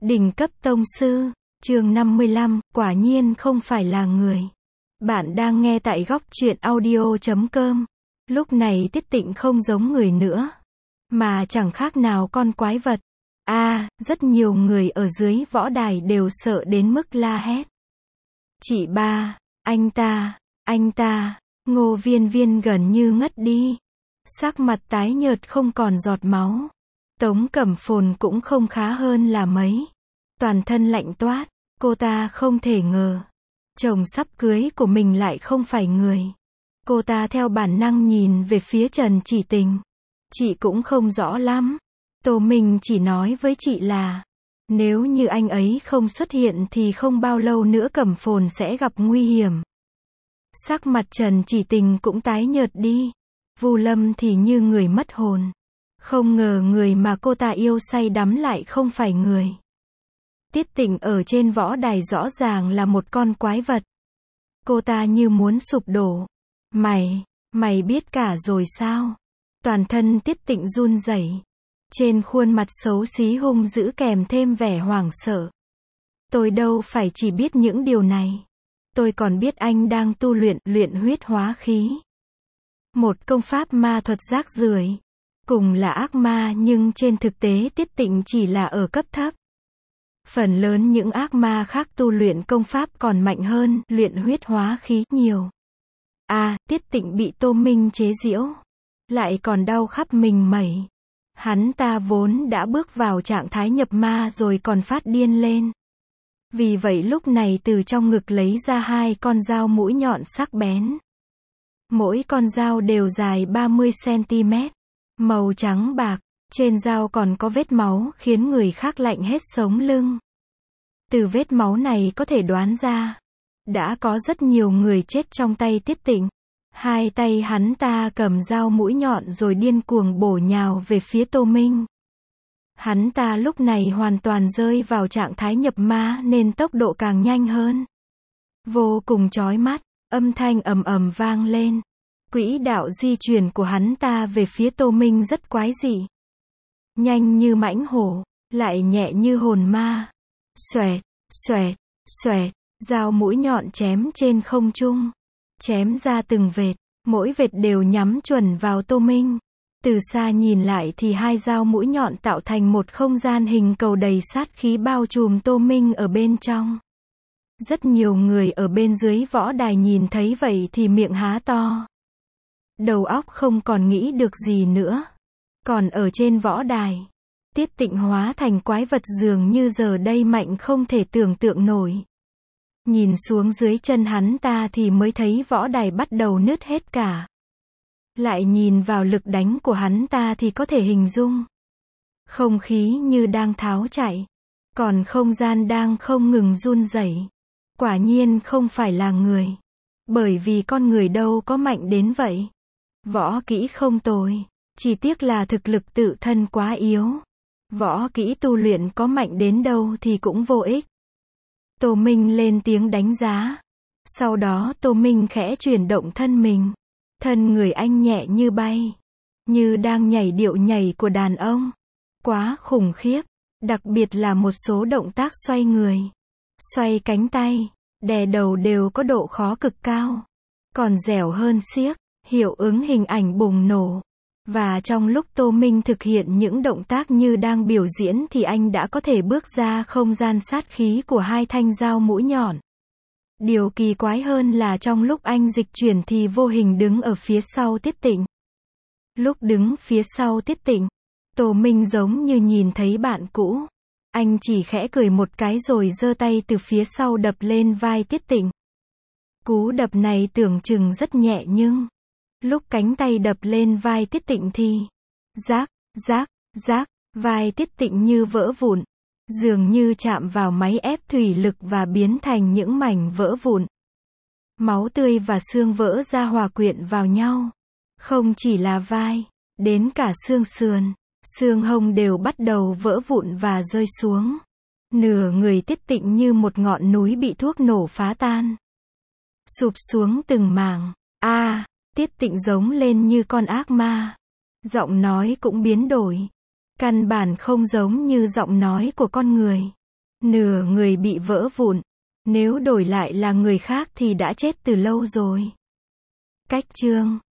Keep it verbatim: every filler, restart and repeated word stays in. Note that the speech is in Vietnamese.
Đỉnh cấp tông sư, chương năm mươi lăm, quả nhiên không phải là người. Bạn đang nghe tại góc truyện audio chấm com. Lúc này Tiết Tịnh không giống người nữa, mà chẳng khác nào con quái vật. A, à, rất nhiều người ở dưới võ đài đều sợ đến mức la hét. Chị ba, anh ta, anh ta, Ngô Viên Viên gần như ngất đi. Sắc mặt tái nhợt không còn giọt máu. Tống Cẩm Phồn cũng không khá hơn là mấy. Toàn thân lạnh toát, cô ta không thể ngờ. Chồng sắp cưới của mình lại không phải người. Cô ta theo bản năng nhìn về phía Trần Chỉ Tình. Chị cũng không rõ lắm. Tô Minh chỉ nói với chị là, nếu như anh ấy không xuất hiện thì không bao lâu nữa Cẩm Phồn sẽ gặp nguy hiểm. Sắc mặt Trần Chỉ Tình cũng tái nhợt đi. Vu Lâm thì như người mất hồn. Không ngờ người mà cô ta yêu say đắm lại không phải người. Tiết Tịnh ở trên võ đài rõ ràng là một con quái vật. Cô ta như muốn sụp đổ. Mày, mày biết cả rồi sao? Toàn thân Tiết Tịnh run rẩy. Trên khuôn mặt xấu xí hung dữ kèm thêm vẻ hoảng sợ. Tôi đâu phải chỉ biết những điều này. Tôi còn biết anh đang tu luyện, luyện huyết hóa khí. Một công pháp ma thuật rác rưởi. Cùng là ác ma nhưng trên thực tế Tiết Tịnh chỉ là ở cấp thấp. Phần lớn những ác ma khác tu luyện công pháp còn mạnh hơn, luyện huyết hóa khí nhiều. À, Tiết Tịnh bị Tô Minh chế giễu. Lại còn đau khắp mình mẩy. Hắn ta vốn đã bước vào trạng thái nhập ma rồi còn phát điên lên. Vì vậy lúc này từ trong ngực lấy ra hai con dao mũi nhọn sắc bén. Mỗi con dao đều dài ba mươi xăng-ti-mét. Màu trắng bạc. Trên dao còn có vết máu khiến người khác lạnh hết sống lưng. Từ vết máu này có thể đoán ra, đã có rất nhiều người chết trong tay Tiết Tịnh. Hai tay hắn ta cầm dao mũi nhọn rồi điên cuồng bổ nhào về phía Tô Minh. Hắn ta lúc này hoàn toàn rơi vào trạng thái nhập ma nên tốc độ càng nhanh hơn. Vô cùng chói mắt, âm thanh ầm ầm vang lên. Quỹ đạo di chuyển của hắn ta về phía Tô Minh rất quái dị. Nhanh như mãnh hổ, lại nhẹ như hồn ma. Xoẹt, xoẹt, xoẹt, dao mũi nhọn chém trên không trung. Chém ra từng vệt, mỗi vệt đều nhắm chuẩn vào Tô Minh. Từ xa nhìn lại thì hai dao mũi nhọn tạo thành một không gian hình cầu đầy sát khí bao trùm Tô Minh ở bên trong. Rất nhiều người ở bên dưới võ đài nhìn thấy vậy thì miệng há to. Đầu óc không còn nghĩ được gì nữa. Còn ở trên võ đài, Tiết Tịnh hóa thành quái vật dường như giờ đây mạnh không thể tưởng tượng nổi. Nhìn xuống dưới chân hắn ta thì mới thấy võ đài bắt đầu nứt hết cả. Lại nhìn vào lực đánh của hắn ta thì có thể hình dung. Không khí như đang tháo chạy. Còn không gian đang không ngừng run rẩy. Quả nhiên không phải là người. Bởi vì con người đâu có mạnh đến vậy. Võ kỹ không tồi. Chỉ tiếc là thực lực tự thân quá yếu. Võ kỹ tu luyện có mạnh đến đâu thì cũng vô ích. Tô Minh lên tiếng đánh giá. Sau đó Tô Minh khẽ chuyển động thân mình. Thân người anh nhẹ như bay. Như đang nhảy điệu nhảy của đàn ông. Quá khủng khiếp. Đặc biệt là một số động tác xoay người. Xoay cánh tay. Đè đầu đều có độ khó cực cao. Còn dẻo hơn xiếc. Hiệu ứng hình ảnh bùng nổ. Và trong lúc Tô Minh thực hiện những động tác như đang biểu diễn thì anh đã có thể bước ra không gian sát khí của hai thanh dao mũi nhọn. Điều kỳ quái hơn là trong lúc anh dịch chuyển thì vô hình đứng ở phía sau Tiết Tịnh. Lúc đứng phía sau Tiết Tịnh, Tô Minh giống như nhìn thấy bạn cũ. Anh chỉ khẽ cười một cái rồi giơ tay từ phía sau đập lên vai Tiết Tịnh. Cú đập này tưởng chừng rất nhẹ nhưng lúc cánh tay đập lên vai Tiết Tịnh thì rác, rác, rác, vai Tiết Tịnh như vỡ vụn. Dường như chạm vào máy ép thủy lực và biến thành những mảnh vỡ vụn. Máu tươi và xương vỡ ra hòa quyện vào nhau. Không chỉ là vai, đến cả xương sườn, xương hông đều bắt đầu vỡ vụn và rơi xuống. Nửa người Tiết Tịnh như một ngọn núi bị thuốc nổ phá tan. Sụp xuống từng mảng. A, à, Tiết Tịnh giống lên như con ác ma. Giọng nói cũng biến đổi. Căn bản không giống như giọng nói của con người. Nửa người bị vỡ vụn. Nếu đổi lại là người khác thì đã chết từ lâu rồi. Cách chương